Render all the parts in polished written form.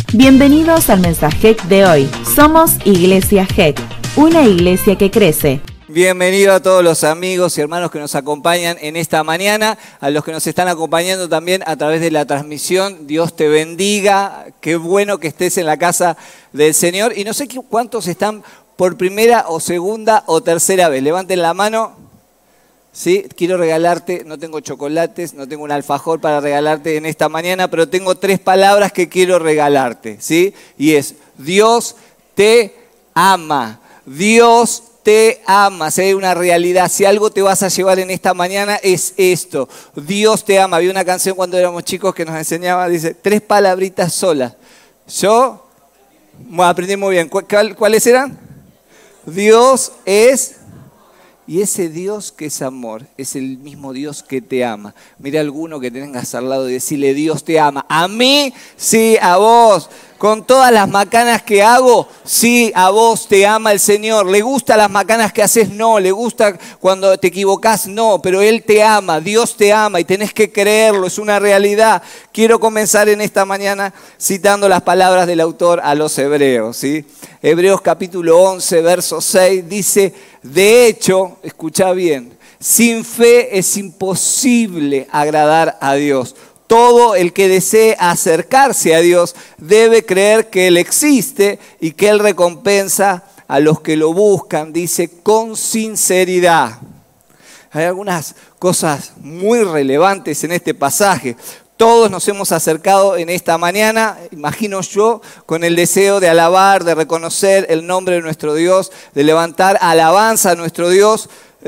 Bienvenidos al mensaje de hoy. Somos Iglesia GEC, una iglesia que crece. Bienvenido a todos los amigos y hermanos que nos acompañan en esta mañana, a los que nos están acompañando también a través de la transmisión. Dios te bendiga, qué bueno que estés en la casa del Señor. Y no sé cuántos están por primera o segunda o tercera vez. Levanten la mano. Sí, quiero regalarte, no tengo chocolates, no tengo un alfajor para regalarte en esta mañana, pero tengo 3 palabras que quiero regalarte, ¿sí? Y es, Dios te ama, Dios te ama. Si hay una realidad, si algo te vas a llevar en esta mañana es esto, Dios te ama. Había una canción cuando éramos chicos que nos enseñaba, dice, 3 palabritas solas. Yo, aprendí muy bien, ¿cuáles eran? Dios es... Y ese Dios que es amor, es el mismo Dios que te ama. Mira a alguno que tengas al lado y decirle, Dios te ama. A mí, sí, a vos. Con todas las macanas que hago, sí, a vos te ama el Señor. ¿Le gustan las macanas que haces? No. ¿Le gusta cuando te equivocás? No. Pero Él te ama, Dios te ama y tenés que creerlo, es una realidad. Quiero comenzar en esta mañana citando las palabras del autor a los Hebreos, ¿sí? Hebreos capítulo 11, verso 6, dice, de hecho, escucha bien, sin fe es imposible agradar a Dios. Todo el que desee acercarse a Dios debe creer que Él existe y que Él recompensa a los que lo buscan, dice, con sinceridad. Hay algunas cosas muy relevantes en este pasaje. Todos nos hemos acercado en esta mañana, imagino yo, con el deseo de alabar, de reconocer el nombre de nuestro Dios, de levantar alabanza a nuestro Dios,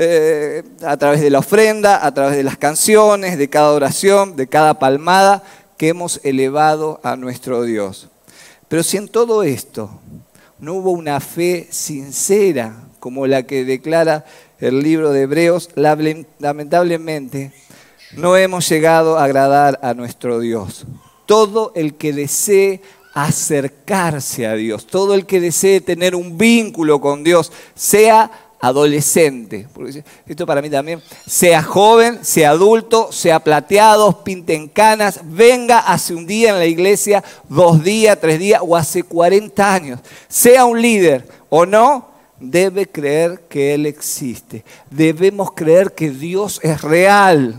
a través de la ofrenda, a través de las canciones, de cada oración, de cada palmada que hemos elevado a nuestro Dios. Pero si en todo esto no hubo una fe sincera como la que declara el libro de Hebreos, lamentablemente no hemos llegado a agradar a nuestro Dios. Todo el que desee acercarse a Dios, todo el que desee tener un vínculo con Dios, sea adolescente, porque esto para mí también, sea joven, sea adulto, sea plateado, pinten canas, venga hace un día en la iglesia, 2 días, 3 días o hace 40 años, sea un líder o no, debe creer que Él existe. Debemos creer que Dios es real.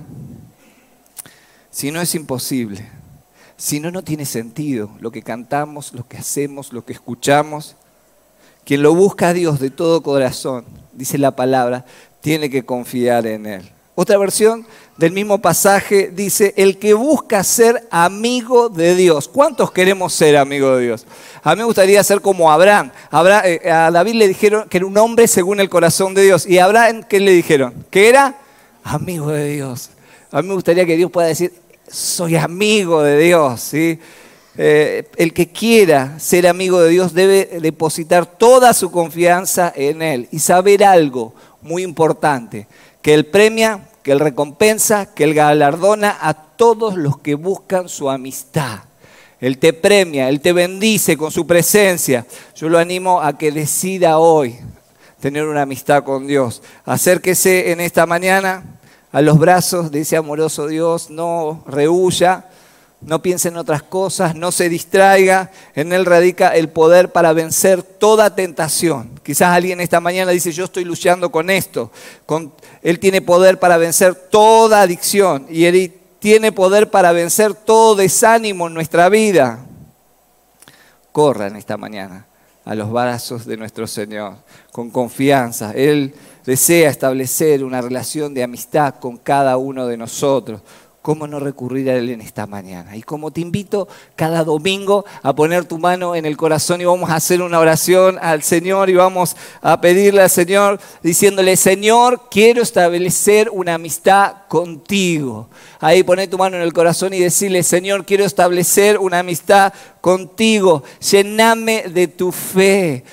Si no, es imposible. Si no, no tiene sentido lo que cantamos, lo que hacemos, lo que escuchamos. Quien lo busca a Dios de todo corazón, dice la palabra, tiene que confiar en Él. Otra versión del mismo pasaje dice, el que busca ser amigo de Dios. ¿Cuántos queremos ser amigos de Dios? A mí me gustaría ser como Abraham. A David le dijeron que era un hombre según el corazón de Dios. ¿Y a Abraham qué le dijeron? Que era amigo de Dios. A mí me gustaría que Dios pueda decir, soy amigo de Dios, ¿sí? El que quiera ser amigo de Dios debe depositar toda su confianza en Él y saber algo muy importante, que Él premia, que Él recompensa, que Él galardona a todos los que buscan su amistad. Él te premia, Él te bendice con su presencia. Yo lo animo a que decida hoy tener una amistad con Dios. Acérquese en esta mañana a los brazos de ese amoroso Dios, no rehúya, no piense en otras cosas, no se distraiga. En Él radica el poder para vencer toda tentación. Quizás alguien esta mañana dice, yo estoy luchando con esto. Él tiene poder para vencer toda adicción y Él tiene poder para vencer todo desánimo en nuestra vida. Corra en esta mañana a los brazos de nuestro Señor con confianza. Él desea establecer una relación de amistad con cada uno de nosotros. ¿Cómo no recurrir a Él en esta mañana? Y como te invito cada domingo a poner tu mano en el corazón y vamos a hacer una oración al Señor y vamos a pedirle al Señor diciéndole, Señor, quiero establecer una amistad contigo. Ahí poné tu mano en el corazón y decirle, Señor, quiero establecer una amistad contigo. Lléname de tu fe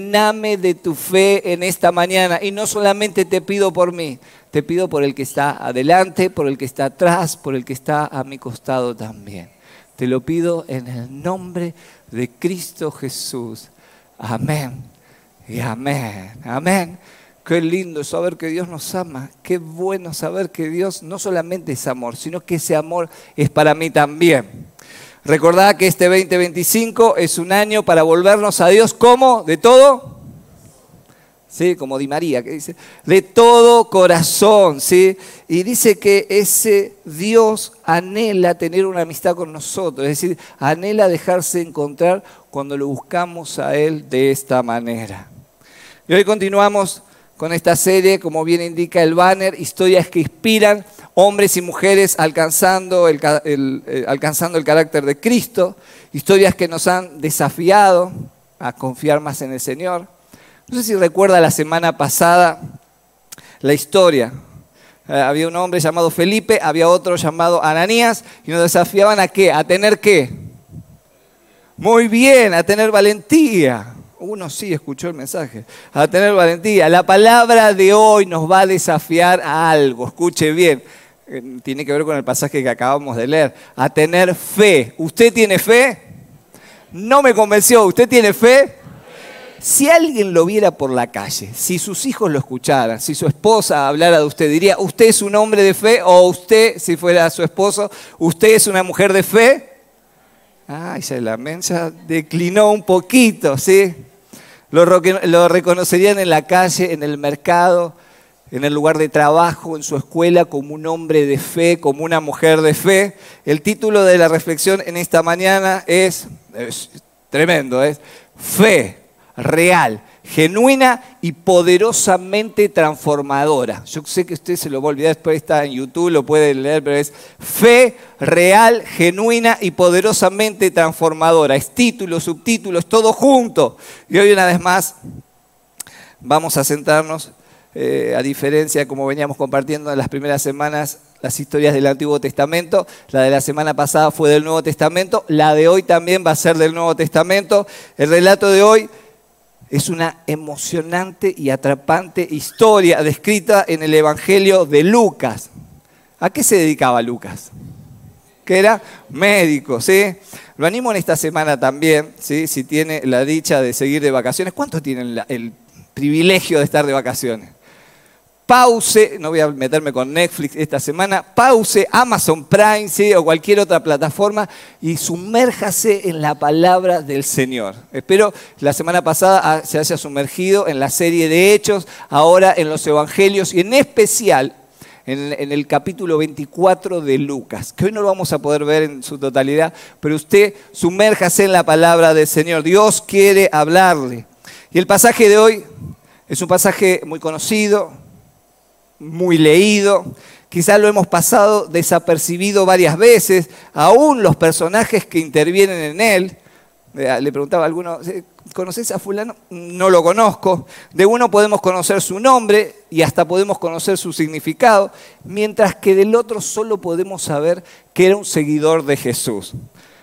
en esta mañana. Y no solamente te pido por mí, te pido por el que está adelante, por el que está atrás, por el que está a mi costado también. Te lo pido en el nombre de Cristo Jesús. Amén y amén. Amén. Qué lindo saber que Dios nos ama. Qué bueno saber que Dios no solamente es amor, sino que ese amor es para mí también. Recordá que este 2025 es un año para volvernos a Dios, ¿cómo? ¿De todo? ¿Sí? Como Di María, que dice, de todo corazón, ¿sí? Y dice que ese Dios anhela tener una amistad con nosotros, es decir, anhela dejarse encontrar cuando lo buscamos a Él de esta manera. Y hoy continuamos con esta serie, como bien indica el banner, historias que inspiran, hombres y mujeres alcanzando el carácter de Cristo, historias que nos han desafiado a confiar más en el Señor. No sé si recuerda la semana pasada la historia. Había un hombre llamado Felipe, había otro llamado Ananías, y nos desafiaban ¿a qué? ¿A tener qué? Muy bien, a tener valentía. Uno sí escuchó el mensaje. A tener valentía. La palabra de hoy nos va a desafiar a algo. Escuche bien. Tiene que ver con el pasaje que acabamos de leer. A tener fe. ¿Usted tiene fe? No me convenció. ¿Usted tiene fe? Si alguien lo viera por la calle, si sus hijos lo escucharan, si su esposa hablara de usted, diría, ¿usted es un hombre de fe? O usted, si fuera su esposo, ¿usted es una mujer de fe? Ay, ya la mensa declinó un poquito, ¿sí? Lo reconocerían en la calle, en el mercado, en el lugar de trabajo, en su escuela, como un hombre de fe, como una mujer de fe. El título de la reflexión en esta mañana es tremendo, es Fe real, genuina y poderosamente transformadora. Yo sé que usted se lo va a olvidar, después está en YouTube, lo puede leer, pero es fe real, genuina y poderosamente transformadora. Es título, subtítulos, todo junto. Y hoy una vez más vamos a centrarnos, a diferencia como veníamos compartiendo en las primeras semanas, las historias del Antiguo Testamento. La de la semana pasada fue del Nuevo Testamento, la de hoy también va a ser del Nuevo Testamento. El relato de hoy es una emocionante y atrapante historia descrita en el Evangelio de Lucas. ¿A qué se dedicaba Lucas? Que era médico, ¿sí? Lo animo en esta semana también, ¿sí? Si tiene la dicha de seguir de vacaciones. ¿Cuántos tienen el privilegio de estar de vacaciones? Pause, no voy a meterme con Netflix esta semana, pause Amazon Prime, ¿sí? O cualquier otra plataforma y sumérjase en la palabra del Señor. Espero la semana pasada se haya sumergido en la serie de Hechos, ahora en los Evangelios y en especial en el capítulo 24 de Lucas, que hoy no lo vamos a poder ver en su totalidad, pero usted sumérjase en la palabra del Señor. Dios quiere hablarle. Y el pasaje de hoy es un pasaje muy conocido, muy leído, quizás lo hemos pasado desapercibido varias veces, aún los personajes que intervienen en él. Le preguntaba a alguno, ¿conoces a fulano? No lo conozco. De uno podemos conocer su nombre y hasta podemos conocer su significado, mientras que del otro solo podemos saber que era un seguidor de Jesús.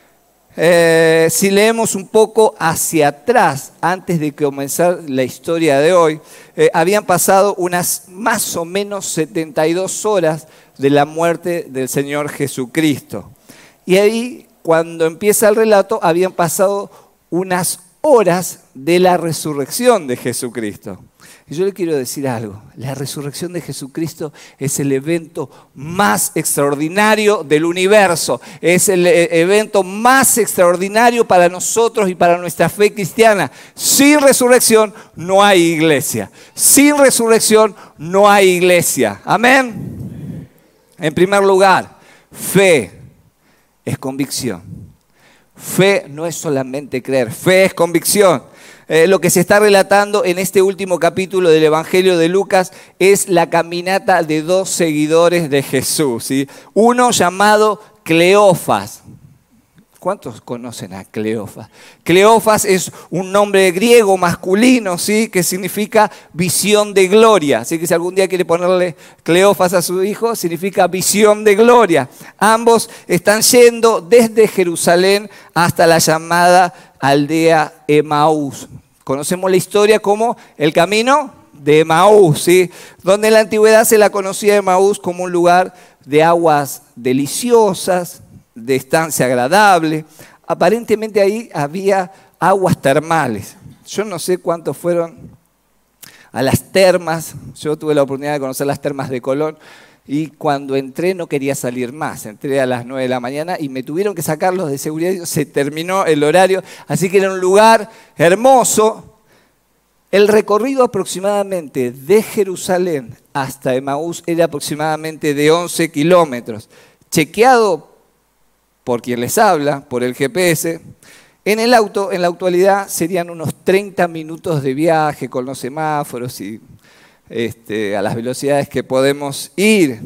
Si leemos un poco hacia atrás, antes de comenzar la historia de hoy, habían pasado unas más o menos 72 horas de la muerte del Señor Jesucristo. Y ahí, cuando empieza el relato, habían pasado unas horas de la resurrección de Jesucristo. Y yo le quiero decir algo, la resurrección de Jesucristo es el evento más extraordinario del universo, es el evento más extraordinario para nosotros y para nuestra fe cristiana. Sin resurrección no hay iglesia, sin resurrección no hay iglesia. Amén. En primer lugar, fe es convicción. Fe no es solamente creer, fe es convicción. Lo que se está relatando en este último capítulo del Evangelio de Lucas es la caminata de dos seguidores de Jesús, ¿sí? Uno llamado Cleofas. ¿Cuántos conocen a Cleofas? Cleofas es un nombre griego masculino, ¿sí? Que significa visión de gloria. Así que si algún día quiere ponerle Cleofas a su hijo, significa visión de gloria. Ambos están yendo desde Jerusalén hasta la llamada aldea Emaús. Conocemos la historia como el camino de Emaús, ¿sí? Donde en la antigüedad se la conocía Emaús como un lugar de aguas deliciosas, de estancia agradable. Aparentemente ahí había aguas termales. Yo no sé cuántos fueron a las termas. Yo tuve la oportunidad de conocer las termas de Colón. Y cuando entré no quería salir más. Entré a las 9 de la mañana y me tuvieron que sacar los de seguridad. Se terminó el horario. Así que era un lugar hermoso. El recorrido aproximadamente de Jerusalén hasta Emaús era aproximadamente de 11 kilómetros. Chequeado por quien les habla, por el GPS. En el auto, en la actualidad, serían unos 30 minutos de viaje con los semáforos y a las velocidades que podemos ir.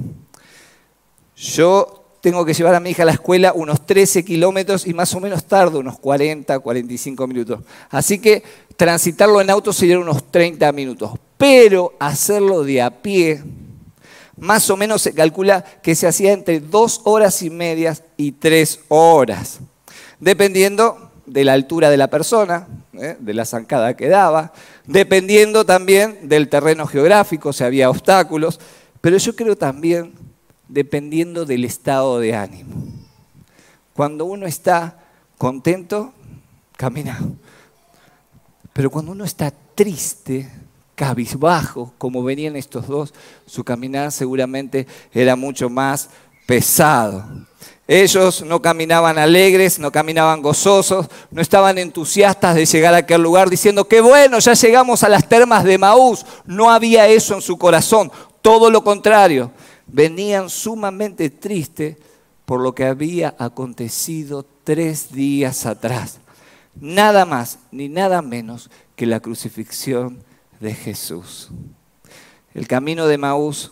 Yo tengo que llevar a mi hija a la escuela unos 13 kilómetros y más o menos tardo unos 40, 45 minutos. Así que transitarlo en auto serían unos 30 minutos. Pero hacerlo de a pie, más o menos se calcula que se hacía entre 2 horas y media y 3 horas. Dependiendo de la altura de la persona, de la zancada que daba, dependiendo también del terreno geográfico, si había obstáculos, pero yo creo también dependiendo del estado de ánimo. Cuando uno está contento, camina. Pero cuando uno está triste, cabizbajo, como venían estos dos, su caminar seguramente era mucho más pesado. Ellos no caminaban alegres, no caminaban gozosos, no estaban entusiastas de llegar a aquel lugar diciendo ¡qué bueno, ya llegamos a las termas de Emaús! No había eso en su corazón, todo lo contrario. Venían sumamente tristes por lo que había acontecido 3 días atrás. Nada más ni nada menos que la crucifixión de Jesús. El camino de Emaús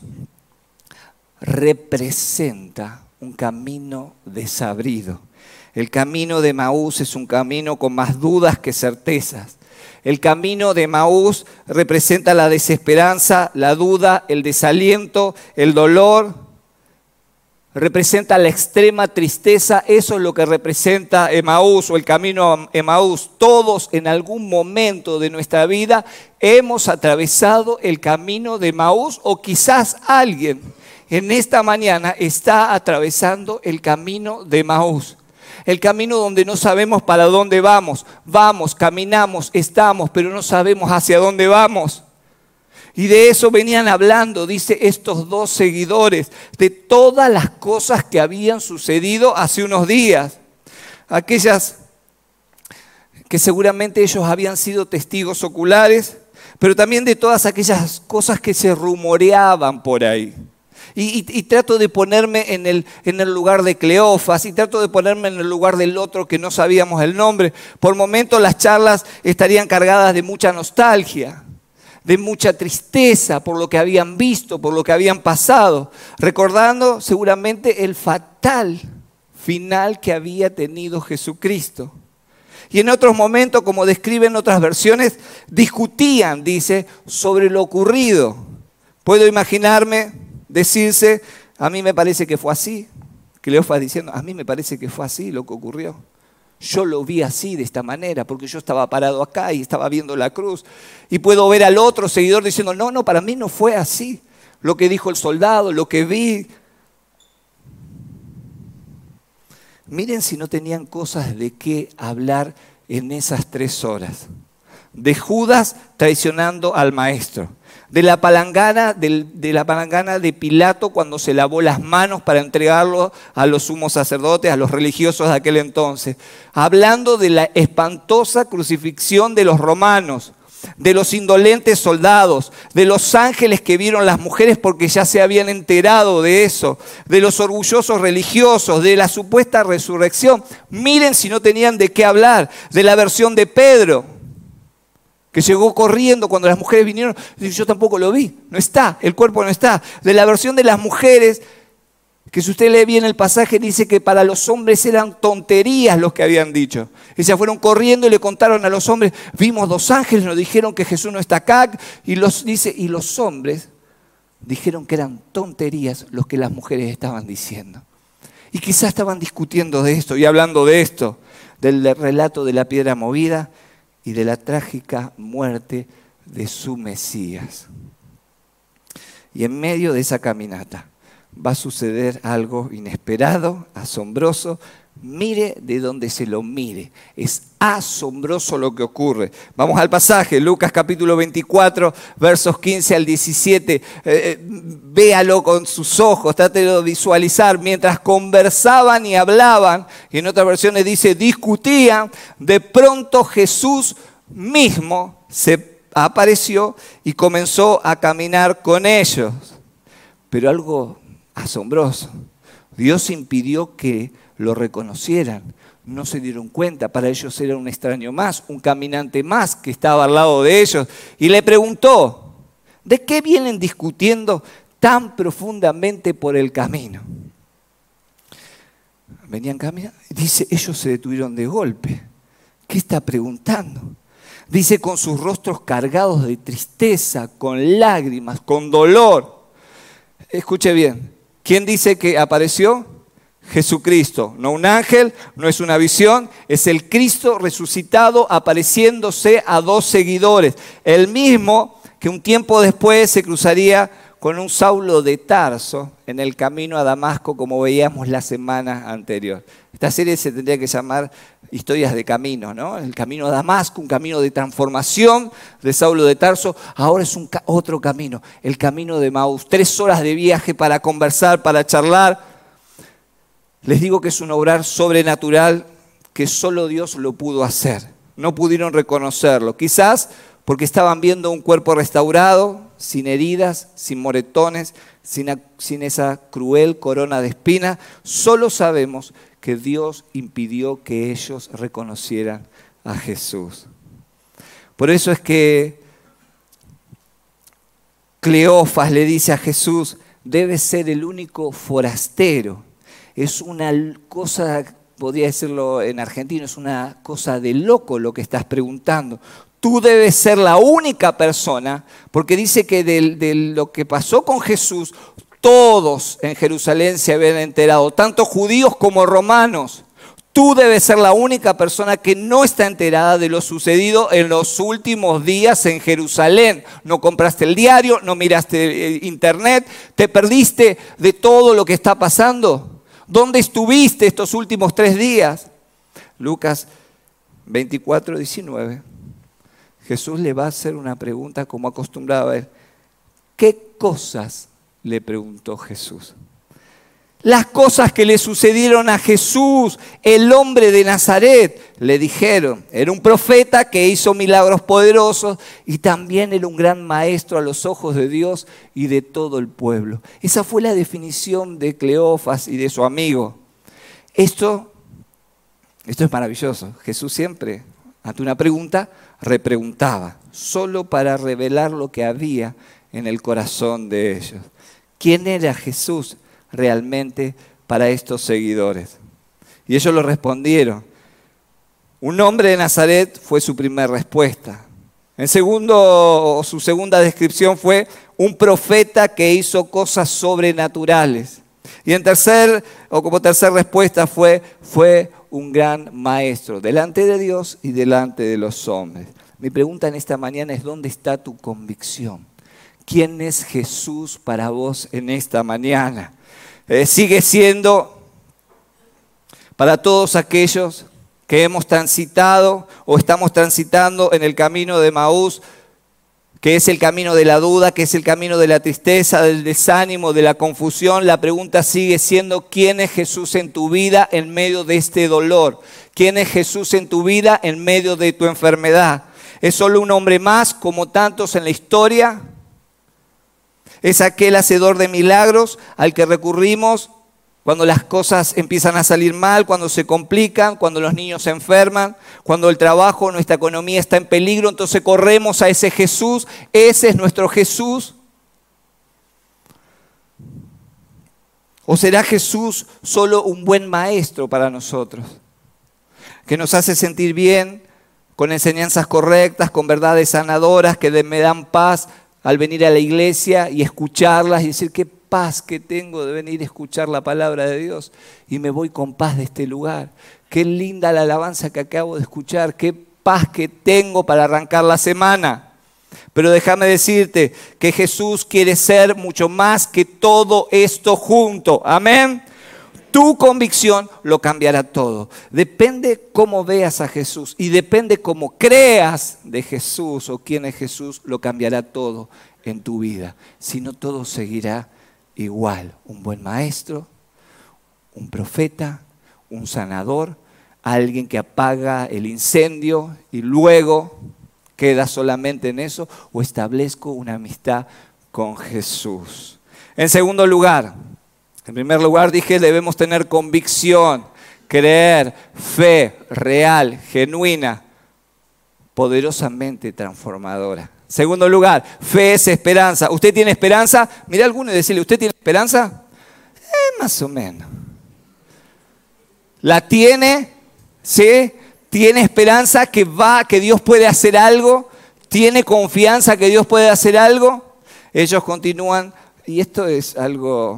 representa un camino desabrido. El camino de Emaús es un camino con más dudas que certezas. El camino de Emaús representa la desesperanza, la duda, el desaliento, el dolor. Representa la extrema tristeza. Eso es lo que representa Emaús o el camino a Emaús. Todos en algún momento de nuestra vida hemos atravesado el camino de Emaús o quizás alguien en esta mañana está atravesando el camino de Emaús. El camino donde no sabemos para dónde vamos. Vamos, caminamos, estamos, pero no sabemos hacia dónde vamos. Y de eso venían hablando, dice, estos 2 seguidores, de todas las cosas que habían sucedido hace unos días. Aquellas que seguramente ellos habían sido testigos oculares, pero también de todas aquellas cosas que se rumoreaban por ahí. Y trato de ponerme en el lugar de Cleofas y trato de ponerme en el lugar del otro que no sabíamos el nombre. Por momentos las charlas estarían cargadas de mucha nostalgia, de mucha tristeza por lo que habían visto, por lo que habían pasado, recordando seguramente el fatal final que había tenido Jesucristo. Y en otros momentos, como describen otras versiones, discutían, dice, sobre lo ocurrido. Puedo imaginarme decirse, a mí me parece que fue así. Cleofas diciendo, a mí me parece que fue así lo que ocurrió. Yo lo vi así, de esta manera, porque yo estaba parado acá y estaba viendo la cruz. Y puedo ver al otro seguidor diciendo, no, para mí no fue así. Lo que dijo el soldado, lo que vi. Miren si no tenían cosas de qué hablar en esas 3 horas. De Judas traicionando al maestro. De la palangana de Pilato cuando se lavó las manos para entregarlo a los sumos sacerdotes, a los religiosos de aquel entonces. Hablando de la espantosa crucifixión de los romanos, de los indolentes soldados, de los ángeles que vieron las mujeres porque ya se habían enterado de eso, de los orgullosos religiosos, de la supuesta resurrección. Miren si no tenían de qué hablar, de la versión de Pedro, que llegó corriendo cuando las mujeres vinieron. Yo tampoco lo vi, no está, el cuerpo no está. De la versión de las mujeres, que si usted lee bien el pasaje, dice que para los hombres eran tonterías los que habían dicho. Ellas fueron corriendo y le contaron a los hombres, vimos 2 ángeles, nos dijeron que Jesús no está acá. Y los hombres dijeron que eran tonterías los que las mujeres estaban diciendo. Y quizás estaban discutiendo de esto y hablando de esto, del relato de la piedra movida y de la trágica muerte de su Mesías. Y en medio de esa caminata va a suceder algo inesperado, asombroso, Mire de donde se lo mire. Es asombroso lo que ocurre. Vamos al pasaje, Lucas capítulo 24, versos 15 al 17. Véalo con sus ojos, trátelo de visualizar. Mientras conversaban y hablaban, y en otras versiones dice discutían, de pronto Jesús mismo se apareció y comenzó a caminar con ellos. Pero algo asombroso, Dios impidió que lo reconocieran, no se dieron cuenta, para ellos era un extraño más, un caminante más que estaba al lado de ellos, y le preguntó, ¿de qué vienen discutiendo tan profundamente por el camino? Venían caminando, dice, ellos se detuvieron de golpe. ¿Qué está preguntando? Dice, con sus rostros cargados de tristeza, con lágrimas, con dolor. Escuche bien, ¿quién dice que apareció? Jesucristo, no un ángel, no es una visión, es el Cristo resucitado apareciéndose a dos seguidores. El mismo que un tiempo después se cruzaría con un Saulo de Tarso en el camino a Damasco, como veíamos la semana anterior. Esta serie se tendría que llamar Historias de Camino, ¿no? El camino a Damasco, un camino de transformación de Saulo de Tarso. Ahora es otro camino, el camino de Emaús. 3 horas de viaje para conversar, para charlar. Les digo que es un obrar sobrenatural que solo Dios lo pudo hacer. No pudieron reconocerlo. Quizás porque estaban viendo un cuerpo restaurado, sin heridas, sin moretones, sin esa cruel corona de espinas. Solo sabemos que Dios impidió que ellos reconocieran a Jesús. Por eso es que Cleofas le dice a Jesús, debe ser el único forastero. Es una cosa, podría decirlo en argentino, es una cosa de loco lo que estás preguntando. Tú debes ser la única persona, porque dice que de lo que pasó con Jesús, todos en Jerusalén se habían enterado, tanto judíos como romanos. Tú debes ser la única persona que no está enterada de lo sucedido en los últimos días en Jerusalén. No compraste el diario, no miraste internet, te perdiste de todo lo que está pasando. ¿Dónde estuviste estos últimos 3 días? Lucas 24, 19. Jesús le va a hacer una pregunta como acostumbraba él. ¿Qué cosas le preguntó Jesús? Las cosas que le sucedieron a Jesús, el hombre de Nazaret, le dijeron. Era un profeta que hizo milagros poderosos y también era un gran maestro a los ojos de Dios y de todo el pueblo. Esa fue la definición de Cleofas y de su amigo. Esto es maravilloso. Jesús siempre, ante una pregunta, repreguntaba, solo para revelar lo que había en el corazón de ellos. ¿Quién era Jesús realmente para estos seguidores? Y ellos lo respondieron. Un hombre de Nazaret fue su primera respuesta. Su segunda descripción fue un profeta que hizo cosas sobrenaturales. Y como tercera respuesta fue un gran maestro delante de Dios y delante de los hombres. Mi pregunta en esta mañana es, ¿dónde está tu convicción? ¿Quién es Jesús para vos en esta mañana? Sigue siendo para todos aquellos que hemos transitado o estamos transitando en el camino de Emaús, que es el camino de la duda, que es el camino de la tristeza, del desánimo, de la confusión. La pregunta sigue siendo, ¿quién es Jesús en tu vida en medio de este dolor? ¿Quién es Jesús en tu vida en medio de tu enfermedad? ¿Es solo un hombre más como tantos en la historia? ¿Es aquel hacedor de milagros al que recurrimos cuando las cosas empiezan a salir mal, cuando se complican, cuando los niños se enferman, cuando el trabajo, nuestra economía está en peligro? Entonces corremos a ese Jesús. ¿Ese es nuestro Jesús? ¿O será Jesús solo un buen maestro para nosotros? Que nos hace sentir bien, con enseñanzas correctas, con verdades sanadoras que me dan paz al venir a la iglesia y escucharlas y decir, qué paz que tengo de venir a escuchar la palabra de Dios y me voy con paz de este lugar. Qué linda la alabanza que acabo de escuchar, qué paz que tengo para arrancar la semana. Pero déjame decirte que Jesús quiere ser mucho más que todo esto junto. Amén. Tu convicción lo cambiará todo. Depende cómo veas a Jesús y depende cómo creas de Jesús o quién es Jesús, lo cambiará todo en tu vida. Si no, todo seguirá igual. Un buen maestro, un profeta, un sanador, alguien que apaga el incendio y luego queda solamente en eso, o establezco una amistad con Jesús. En segundo lugar, en primer lugar dije, debemos tener convicción, creer, fe real, genuina, poderosamente transformadora. Segundo lugar, fe es esperanza. ¿Usted tiene esperanza? Mire a alguno y decirle, ¿usted tiene esperanza? Más o menos. ¿La tiene? ¿Sí? ¿Tiene esperanza que Dios puede hacer algo? ¿Tiene confianza que Dios puede hacer algo? Ellos continúan, y esto es algo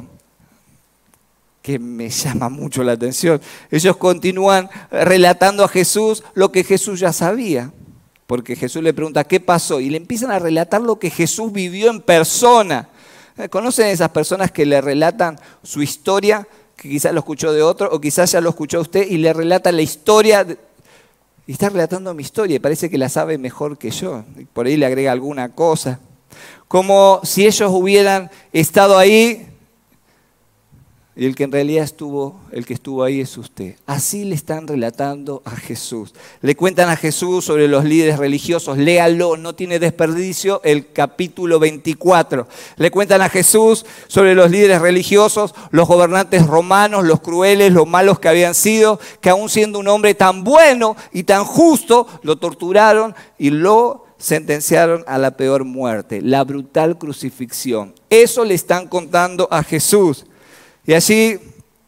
que me llama mucho la atención. Ellos continúan relatando a Jesús lo que Jesús ya sabía. Porque Jesús le pregunta, ¿qué pasó? Y le empiezan a relatar lo que Jesús vivió en persona. ¿Conocen esas personas que le relatan su historia, que quizás lo escuchó de otro, o quizás ya lo escuchó usted y le relata la historia? Y está relatando mi historia y parece que la sabe mejor que yo. Por ahí le agrega alguna cosa. Como si ellos hubieran estado ahí y el que en realidad estuvo ahí es usted. Así le están relatando a Jesús. Le cuentan a Jesús sobre los líderes religiosos. Léalo, no tiene desperdicio, el capítulo 24. Le cuentan a Jesús sobre los líderes religiosos, los gobernantes romanos, los crueles, los malos que habían sido, que aún siendo un hombre tan bueno y tan justo, lo torturaron y lo sentenciaron a la peor muerte, la brutal crucifixión. Eso le están contando a Jesús. Y así,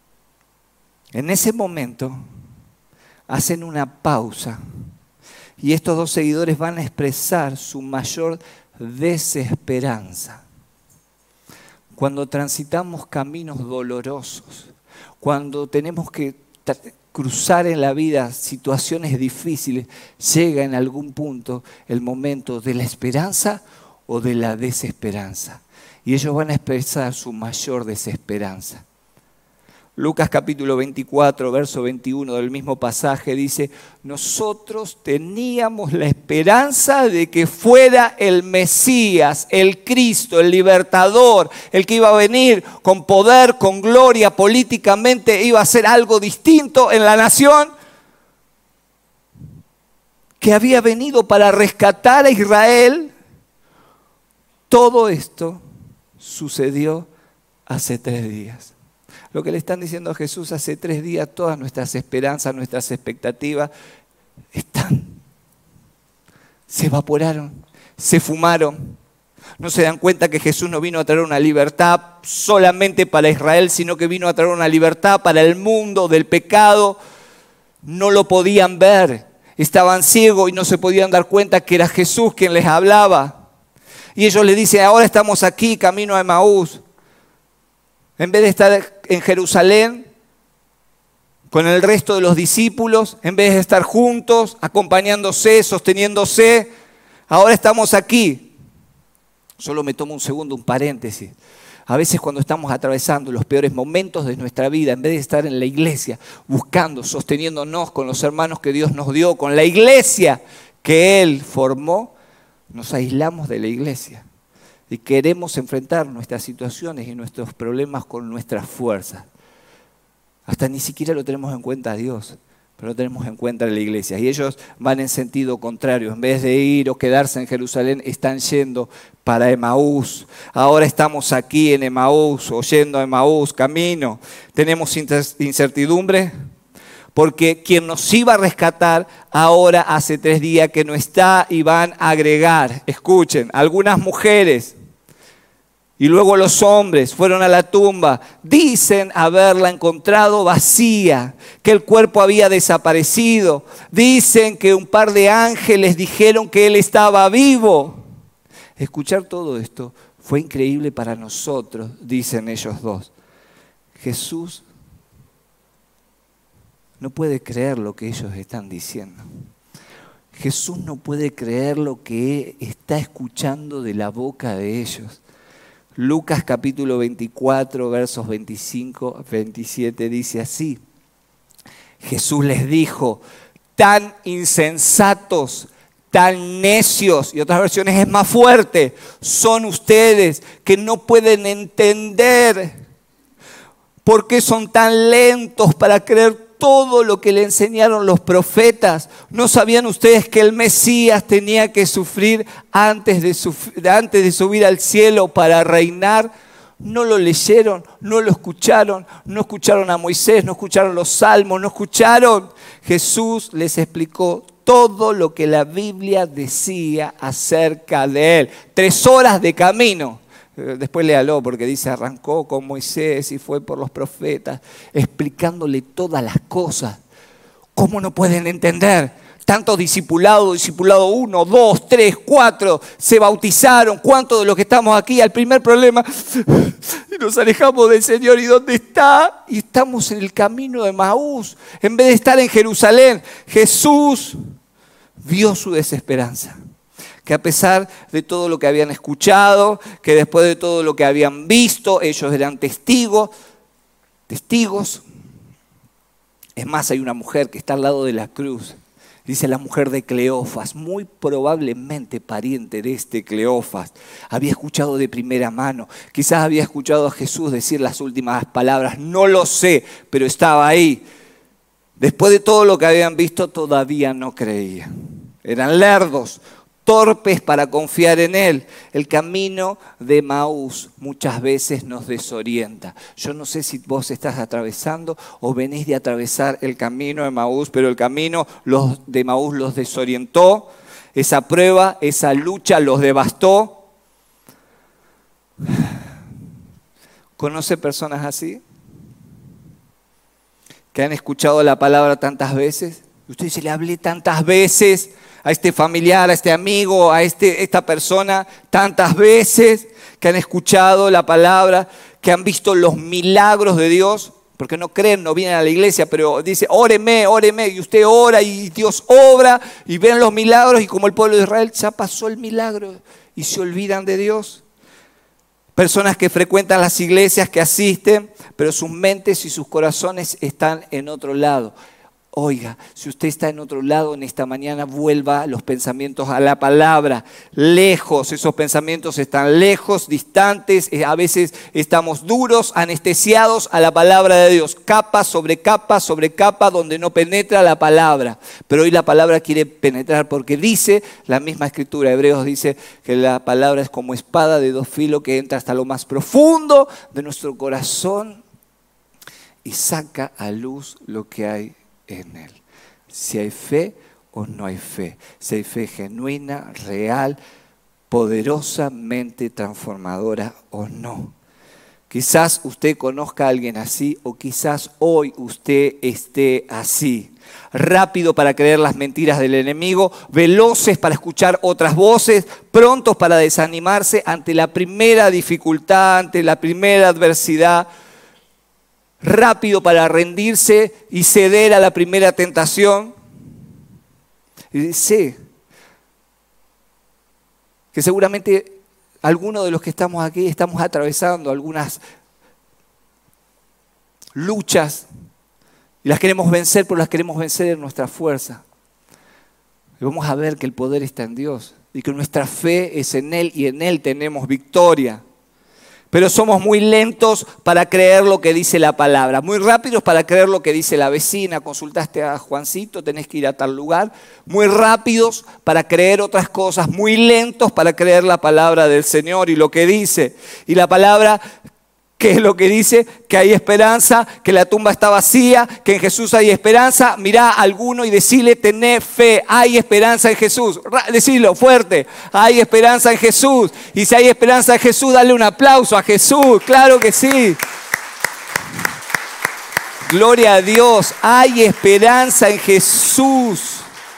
en ese momento, hacen una pausa y estos dos seguidores van a expresar su mayor desesperanza. Cuando transitamos caminos dolorosos, cuando tenemos que cruzar en la vida situaciones difíciles, llega en algún punto el momento de la esperanza o de la desesperanza. Y ellos van a expresar su mayor desesperanza. Lucas capítulo 24, verso 21 del mismo pasaje dice, nosotros teníamos la esperanza de que fuera el Mesías, el Cristo, el libertador, el que iba a venir con poder, con gloria, políticamente iba a hacer algo distinto en la nación, que había venido para rescatar a Israel. Todo esto sucedió hace 3 días. Lo que le están diciendo a Jesús hace 3 días, todas nuestras esperanzas, nuestras expectativas se evaporaron, se fumaron. No se dan cuenta que Jesús no vino a traer una libertad solamente para Israel, sino que vino a traer una libertad para el mundo del pecado. No lo podían ver, estaban ciegos y no se podían dar cuenta que era Jesús quien les hablaba. Y ellos le dicen, ahora estamos aquí, camino a Emaús. En vez de estar en Jerusalén con el resto de los discípulos, en vez de estar juntos, acompañándose, sosteniéndose, ahora estamos aquí. Solo me tomo un segundo, un paréntesis. A veces cuando estamos atravesando los peores momentos de nuestra vida, en vez de estar en la iglesia, buscando, sosteniéndonos con los hermanos que Dios nos dio, con la iglesia que Él formó, nos aislamos de la iglesia. Y queremos enfrentar nuestras situaciones y nuestros problemas con nuestras fuerzas. Hasta ni siquiera lo tenemos en cuenta a Dios, pero lo tenemos en cuenta a la iglesia. Y ellos van en sentido contrario. En vez de ir o quedarse en Jerusalén, están yendo para Emaús. Ahora estamos aquí en Emaús, o yendo a Emaús, camino. Tenemos incertidumbre, porque quien nos iba a rescatar ahora hace 3 días que no está, y van a agregar, escuchen, algunas mujeres y luego los hombres fueron a la tumba, dicen haberla encontrado vacía, que el cuerpo había desaparecido, dicen que un par de ángeles dijeron que él estaba vivo. Escuchar todo esto fue increíble para nosotros, dicen ellos dos. Jesús no puede creer lo que ellos están diciendo. Jesús no puede creer lo que está escuchando de la boca de ellos. Lucas capítulo 24, versos 25, 27 dice así. Jesús les dijo, tan insensatos, tan necios, y otras versiones es más fuerte, son ustedes que no pueden entender por qué son tan lentos para creer todo lo que le enseñaron los profetas. ¿No sabían ustedes que el Mesías tenía que sufrir antes de subir al cielo para reinar? No lo leyeron, no lo escucharon, no escucharon a Moisés, no escucharon los salmos, no escucharon. Jesús les explicó todo lo que la Biblia decía acerca de él. 3 horas de camino. Después léalo porque dice, arrancó con Moisés y fue por los profetas, explicándole todas las cosas. ¿Cómo no pueden entender? Tanto discipulado 1, 2, 3, 4, se bautizaron. ¿Cuántos de los que estamos aquí al primer problema? Y nos alejamos del Señor. ¿Y dónde está? Y estamos en el camino de Emaús. En vez de estar en Jerusalén, Jesús vio su desesperanza. Que a pesar de todo lo que habían escuchado, que después de todo lo que habían visto, ellos eran testigos. Es más, hay una mujer que está al lado de la cruz. Dice la mujer de Cleofas, muy probablemente pariente de este Cleofas. Había escuchado de primera mano, quizás había escuchado a Jesús decir las últimas palabras. No lo sé, pero estaba ahí. Después de todo lo que habían visto, todavía no creían. Eran lerdos, torpes para confiar en Él. El camino de Emaús muchas veces nos desorienta. Yo no sé si vos estás atravesando o venís de atravesar el camino de Emaús, pero el camino de Emaús los desorientó. Esa prueba, esa lucha los devastó. ¿Conoce personas así? Que han escuchado la palabra tantas veces. Usted dice, le hablé tantas veces a este familiar, a este amigo, a esta persona, tantas veces que han escuchado la palabra, que han visto los milagros de Dios, porque no creen, no vienen a la iglesia, pero dice, óreme, y usted ora y Dios obra y ven los milagros y como el pueblo de Israel ya pasó el milagro y se olvidan de Dios. Personas que frecuentan las iglesias, que asisten, pero sus mentes y sus corazones están en otro lado. Oiga, si usted está en otro lado en esta mañana, vuelva los pensamientos a la palabra, lejos, esos pensamientos están lejos, distantes, a veces estamos duros, anestesiados a la palabra de Dios, capa sobre capa, donde no penetra la palabra. Pero hoy la palabra quiere penetrar porque dice, la misma escritura, Hebreos dice que la palabra es como espada de 2 filos que entra hasta lo más profundo de nuestro corazón y saca a luz lo que hay en Él. Si hay fe o no hay fe. Si hay fe genuina, real, poderosamente transformadora o no. Quizás usted conozca a alguien así o quizás hoy usted esté así. Rápido para creer las mentiras del enemigo, veloces para escuchar otras voces, prontos para desanimarse ante la primera dificultad, ante la primera adversidad. Rápido para rendirse y ceder a la primera tentación. Y sé que seguramente algunos de los que estamos aquí estamos atravesando algunas luchas y las queremos vencer, pero las queremos vencer en nuestra fuerza. Y vamos a ver que el poder está en Dios y que nuestra fe es en Él y en Él tenemos victoria. Pero somos muy lentos para creer lo que dice la palabra, muy rápidos para creer lo que dice la vecina. Consultaste a Juancito, tenés que ir a tal lugar. Muy rápidos para creer otras cosas, muy lentos para creer la palabra del Señor y lo que dice. Y la palabra, ¿qué es lo que dice? Que hay esperanza, que la tumba está vacía, que en Jesús hay esperanza. Mirá a alguno y decile, tené fe, hay esperanza en Jesús. Decilo fuerte, hay esperanza en Jesús. Y si hay esperanza en Jesús, dale un aplauso a Jesús, claro que sí. Gloria a Dios, hay esperanza en Jesús.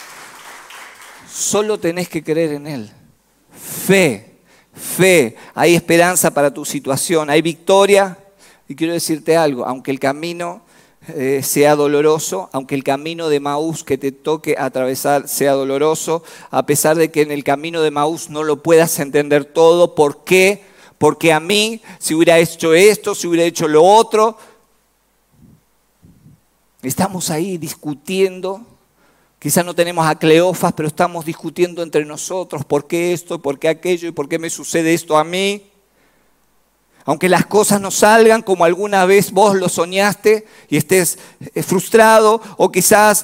Solo tenés que creer en Él. Fe. Fe, hay esperanza para tu situación, hay victoria. Y quiero decirte algo, aunque el camino sea doloroso, aunque el camino de Emaús que te toque atravesar sea doloroso, a pesar de que en el camino de Emaús no lo puedas entender todo, ¿por qué? porque a mí, si hubiera hecho esto, si hubiera hecho lo otro. Estamos ahí discutiendo. Quizás no tenemos a Cleofas, pero estamos discutiendo entre nosotros por qué esto, por qué aquello y por qué me sucede esto a mí. Aunque las cosas no salgan como alguna vez vos lo soñaste y estés frustrado o quizás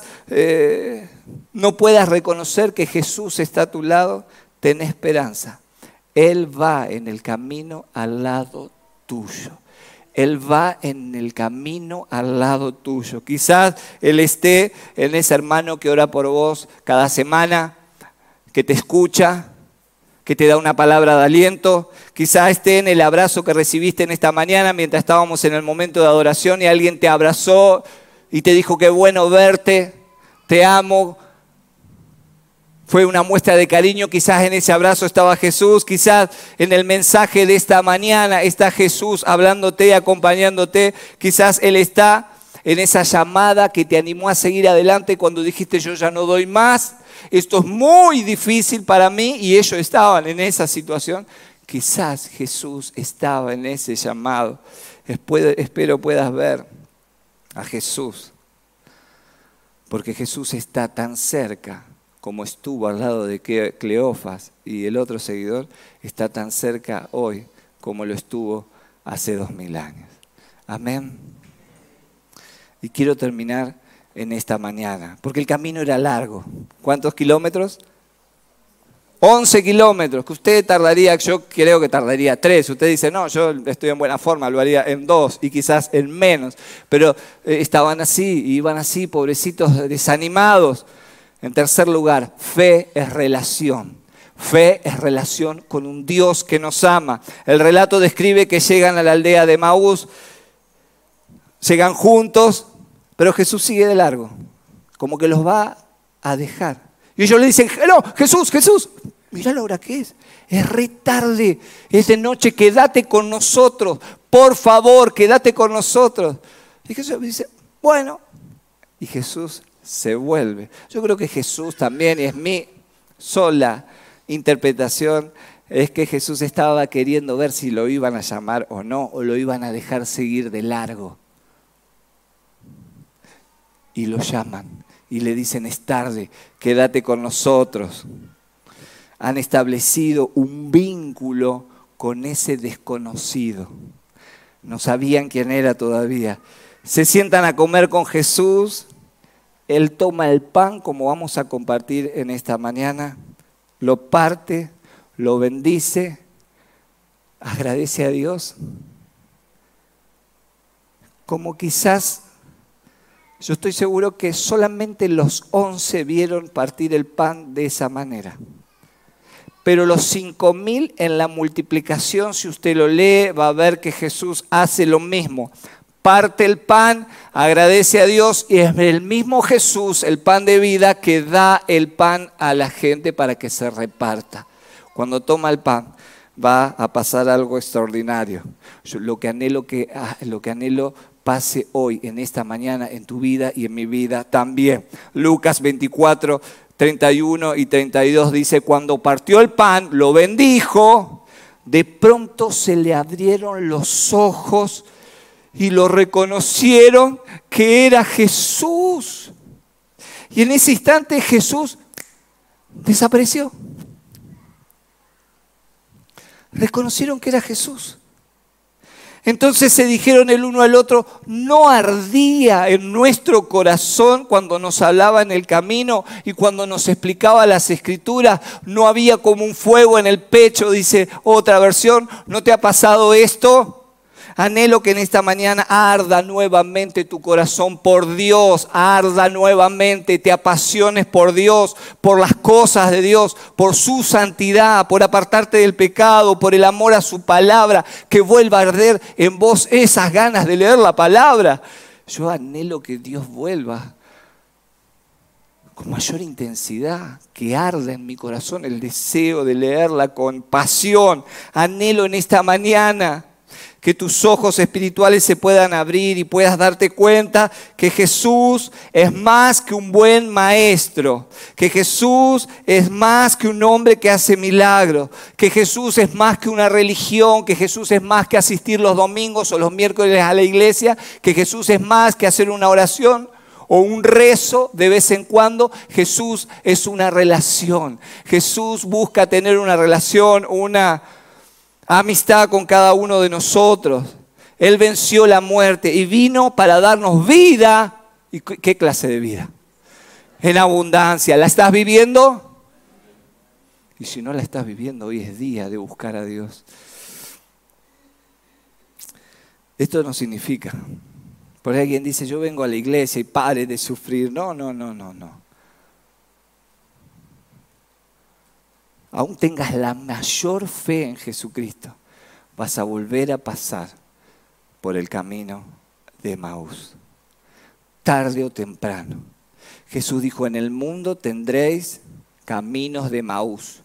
no puedas reconocer que Jesús está a tu lado, ten esperanza. Él va en el camino al lado tuyo. Él va en el camino al lado tuyo. Quizás Él esté en ese hermano que ora por vos cada semana, que te escucha, que te da una palabra de aliento. Quizás esté en el abrazo que recibiste en esta mañana mientras estábamos en el momento de adoración y alguien te abrazó y te dijo qué bueno verte, te amo. Fue una muestra de cariño, quizás en ese abrazo estaba Jesús, quizás en el mensaje de esta mañana está Jesús hablándote, acompañándote, quizás Él está en esa llamada que te animó a seguir adelante cuando dijiste yo ya no doy más, esto es muy difícil para mí y ellos estaban en esa situación. Quizás Jesús estaba en ese llamado. Espero puedas ver a Jesús, porque Jesús está tan cerca. Como estuvo al lado de Cleofas y el otro seguidor, está tan cerca hoy como lo estuvo hace 2000 años. Amén. Y quiero terminar en esta mañana, porque el camino era largo. ¿Cuántos kilómetros? 11 kilómetros, que usted tardaría, yo creo que tardaría 3. Usted dice, no, yo estoy en buena forma, lo haría en 2 y quizás en menos. Pero estaban así, iban así, pobrecitos, desanimados. En tercer lugar, fe es relación. Fe es relación con un Dios que nos ama. El relato describe que llegan a la aldea de Emaús, llegan juntos, pero Jesús sigue de largo, como que los va a dejar. Y ellos le dicen, no, Jesús, mirá la hora que es re tarde, es de noche, quédate con nosotros, por favor, quédate con nosotros. Y Jesús dice, bueno, y Jesús se vuelve. Yo creo que Jesús también, y es mi sola interpretación, es que Jesús estaba queriendo ver si lo iban a llamar o no, o lo iban a dejar seguir de largo. Y lo llaman y le dicen, es tarde, quédate con nosotros. Han establecido un vínculo con ese desconocido. No sabían quién era todavía. Se sientan a comer con Jesús. Él toma el pan, como vamos a compartir en esta mañana, lo parte, lo bendice, agradece a Dios. Como quizás, yo estoy seguro que solamente los 11 vieron partir el pan de esa manera. Pero los 5,000 en la multiplicación, si usted lo lee, va a ver que Jesús hace lo mismo. Parte el pan, agradece a Dios y es el mismo Jesús, el pan de vida, que da el pan a la gente para que se reparta. Cuando toma el pan va a pasar algo extraordinario. Lo que anhelo pase hoy, en esta mañana, en tu vida y en mi vida también. Lucas 24, 31 y 32 dice, cuando partió el pan, lo bendijo, de pronto se le abrieron los ojos y lo reconocieron que era Jesús. Y en ese instante Jesús desapareció. Reconocieron que era Jesús. Entonces se dijeron el uno al otro, ¿no ardía en nuestro corazón cuando nos hablaba en el camino y cuando nos explicaba las Escrituras? ¿No había como un fuego en el pecho? Dice otra versión, ¿no te ha pasado esto? Anhelo que en esta mañana arda nuevamente tu corazón por Dios, arda nuevamente, te apasiones por Dios, por las cosas de Dios, por su santidad, por apartarte del pecado, por el amor a su palabra, que vuelva a arder en vos esas ganas de leer la palabra. Yo anhelo que Dios vuelva con mayor intensidad, que arda en mi corazón el deseo de leerla con pasión. Anhelo en esta mañana Que tus ojos espirituales se puedan abrir y puedas darte cuenta que Jesús es más que un buen maestro, que Jesús es más que un hombre que hace milagros, que Jesús es más que una religión, que Jesús es más que asistir los domingos o los miércoles a la iglesia, que Jesús es más que hacer una oración o un rezo de vez en cuando. Jesús es una relación. Jesús busca tener una relación, una amistad con cada uno de nosotros. Él venció la muerte y vino para darnos vida. ¿Y qué clase de vida? En abundancia. ¿La estás viviendo? Y si no la estás viviendo, hoy es día de buscar a Dios. Esto no significa, por ahí alguien dice, yo vengo a la iglesia y pare de sufrir. No. Aún tengas la mayor fe en Jesucristo, vas a volver a pasar por el camino de Emaús. Tarde o temprano. Jesús dijo, en el mundo tendréis caminos de Emaús.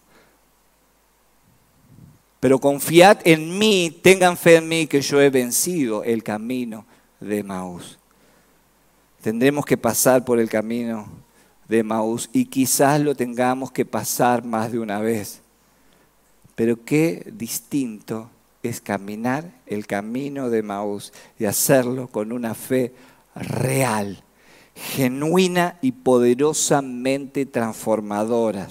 Pero confiad en mí, tengan fe en mí, que yo he vencido el camino de Emaús. Tendremos que pasar por el camino de Emaús y quizás lo tengamos que pasar más de una vez. Pero qué distinto es caminar el camino de Emaús y hacerlo con una fe real, genuina y poderosamente transformadora.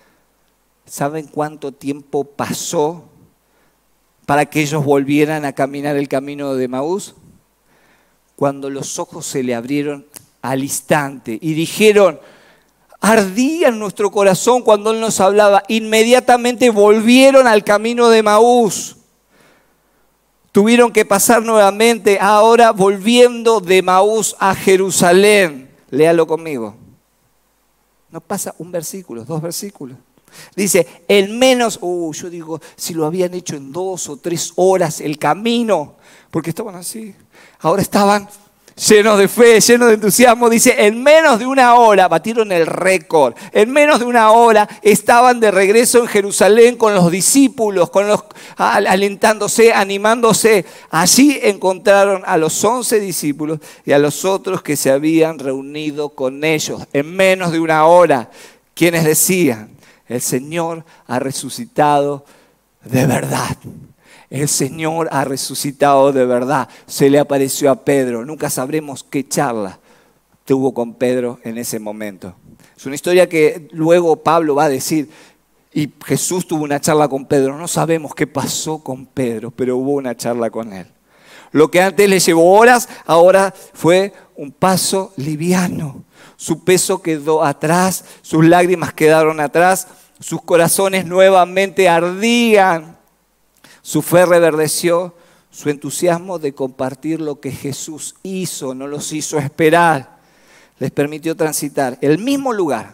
¿Saben cuánto tiempo pasó para que ellos volvieran a caminar el camino de Emaús? Cuando los ojos se le abrieron al instante y dijeron, ardía en nuestro corazón cuando Él nos hablaba. Inmediatamente volvieron al camino de Emaús. Tuvieron que pasar nuevamente, ahora volviendo de Emaús a Jerusalén. Léalo conmigo. No pasa un versículo, 2 versículos. Dice, en menos, yo digo, si lo habían hecho en 2 o 3 horas el camino, porque estaban así. Ahora estaban llenos de fe, llenos de entusiasmo. Dice, en menos de 1 hora, batieron el récord. En menos de 1 hora estaban de regreso en Jerusalén con los discípulos, alentándose, animándose. Allí encontraron a los 11 discípulos y a los otros que se habían reunido con ellos. En menos de 1 hora, quienes decían, el Señor ha resucitado de verdad. El Señor ha resucitado de verdad. Se le apareció a Pedro. Nunca sabremos qué charla tuvo con Pedro en ese momento. Es una historia que luego Pablo va a decir, y Jesús tuvo una charla con Pedro. No sabemos qué pasó con Pedro, pero hubo una charla con él. Lo que antes le llevó horas, ahora fue un paso liviano. Su peso quedó atrás, sus lágrimas quedaron atrás, sus corazones nuevamente ardían. Su fe reverdeció, su entusiasmo de compartir lo que Jesús hizo, no los hizo esperar. Les permitió transitar el mismo lugar,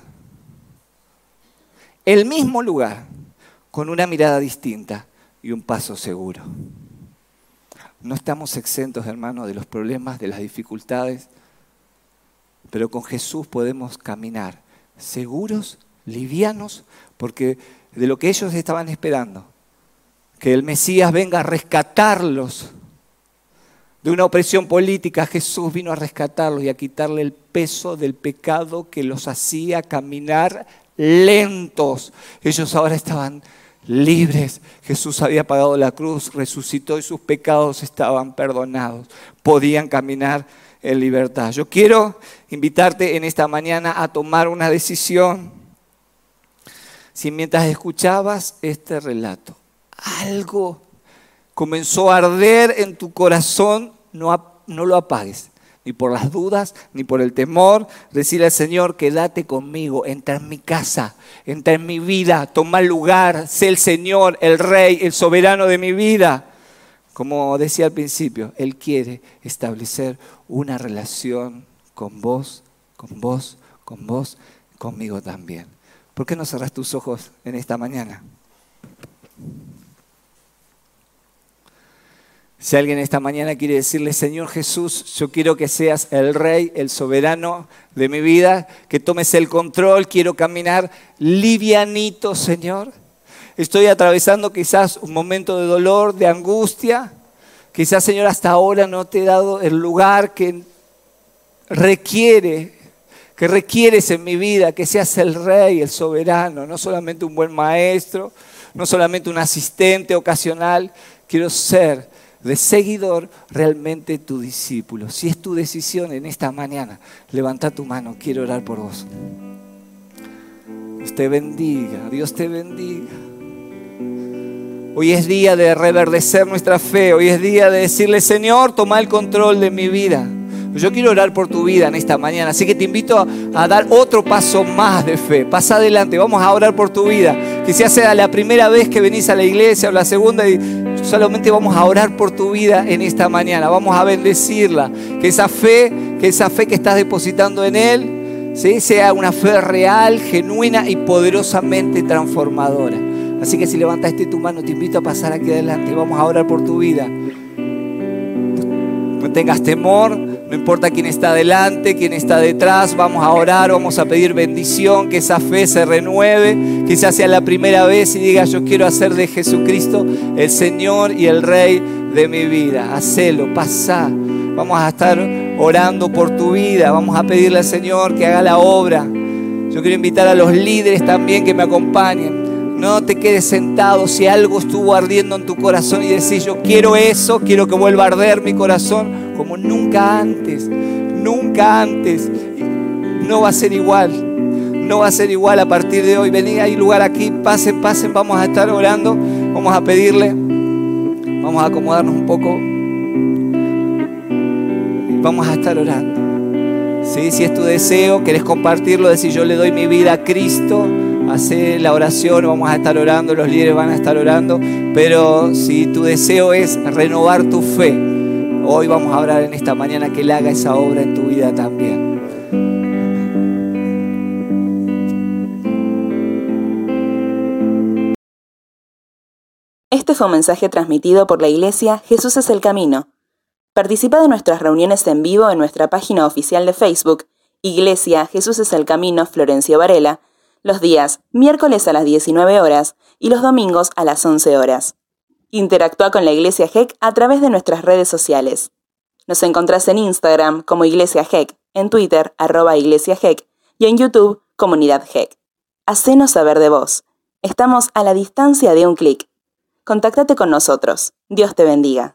con una mirada distinta y un paso seguro. No estamos exentos, hermanos, de los problemas, de las dificultades, pero con Jesús podemos caminar seguros, livianos, porque de lo que ellos estaban esperando, que el Mesías venga a rescatarlos de una opresión política, Jesús vino a rescatarlos y a quitarle el peso del pecado que los hacía caminar lentos. Ellos ahora estaban libres. Jesús había pagado la cruz, resucitó y sus pecados estaban perdonados. Podían caminar en libertad. Yo quiero invitarte en esta mañana a tomar una decisión. Si mientras escuchabas este relato, algo comenzó a arder en tu corazón, no lo apagues. Ni por las dudas, ni por el temor. Decirle al Señor, quédate conmigo, entra en mi casa, entra en mi vida, toma lugar, sé el Señor, el Rey, el soberano de mi vida. Como decía al principio, Él quiere establecer una relación con vos, conmigo también. ¿Por qué no cerrás tus ojos en esta mañana? Si alguien esta mañana quiere decirle, Señor Jesús, yo quiero que seas el Rey, el soberano de mi vida, que tomes el control, quiero caminar livianito, Señor. Estoy atravesando quizás un momento de dolor, de angustia, Quizás, Señor, hasta ahora no te he dado el lugar que requieres en mi vida, que seas el Rey, el soberano, no solamente un buen maestro, no solamente un asistente ocasional. Quiero ser de seguidor realmente tu discípulo. Si es tu decisión en esta mañana, levanta tu mano, quiero orar por vos. Dios te bendiga, Dios te bendiga. Hoy es día de reverdecer nuestra fe, hoy es día de decirle: Señor, toma el control de mi vida. Yo quiero orar por tu vida en esta mañana, así que te invito a dar otro paso más de fe. Pasa adelante, vamos a orar por tu vida. Quizás sea la primera vez que venís a la iglesia o la segunda, y solamente vamos a orar por tu vida en esta mañana. Vamos a bendecirla, que esa fe que estás depositando en Él, ¿sí?, sea una fe real, genuina y poderosamente transformadora. Así que si levantaste tu mano, te invito a pasar aquí adelante. Vamos a orar por tu vida. No tengas temor, no importa quién está delante, quién está detrás. Vamos a orar, vamos a pedir bendición, que esa fe se renueve. Quizás sea la primera vez y digas: yo quiero hacer de Jesucristo el Señor y el Rey de mi vida. Hacelo, pasá. Vamos a estar orando por tu vida. Vamos a pedirle al Señor que haga la obra. Yo quiero invitar a los líderes también que me acompañen. No te quedes sentado. Si algo estuvo ardiendo en tu corazón y decís: yo quiero eso, quiero que vuelva a arder mi corazón como nunca antes, nunca antes. No va a ser igual, no va a ser igual a partir de hoy. Vení, hay lugar aquí, pasen, vamos a estar orando, vamos a pedirle, vamos a acomodarnos un poco, vamos a estar orando. ¿Sí? Si es tu deseo, querés compartirlo, decir: yo le doy mi vida a Cristo. Hacé la oración, vamos a estar orando, los líderes van a estar orando. Pero si tu deseo es renovar tu fe, hoy vamos a orar en esta mañana que Él haga esa obra en tu vida también. Este fue un mensaje transmitido por la Iglesia Jesús es el Camino. Participa de nuestras reuniones en vivo en nuestra página oficial de Facebook, Iglesia Jesús es el Camino Florencio Varela, los días miércoles a las 19 horas y los domingos a las 11 horas. Interactúa con la Iglesia GEC a través de nuestras redes sociales. Nos encontrás en Instagram como Iglesia GEC, en Twitter @Iglesia GEC y en YouTube Comunidad GEC. Hacenos saber de vos. Estamos a la distancia de un clic. Contáctate con nosotros. Dios te bendiga.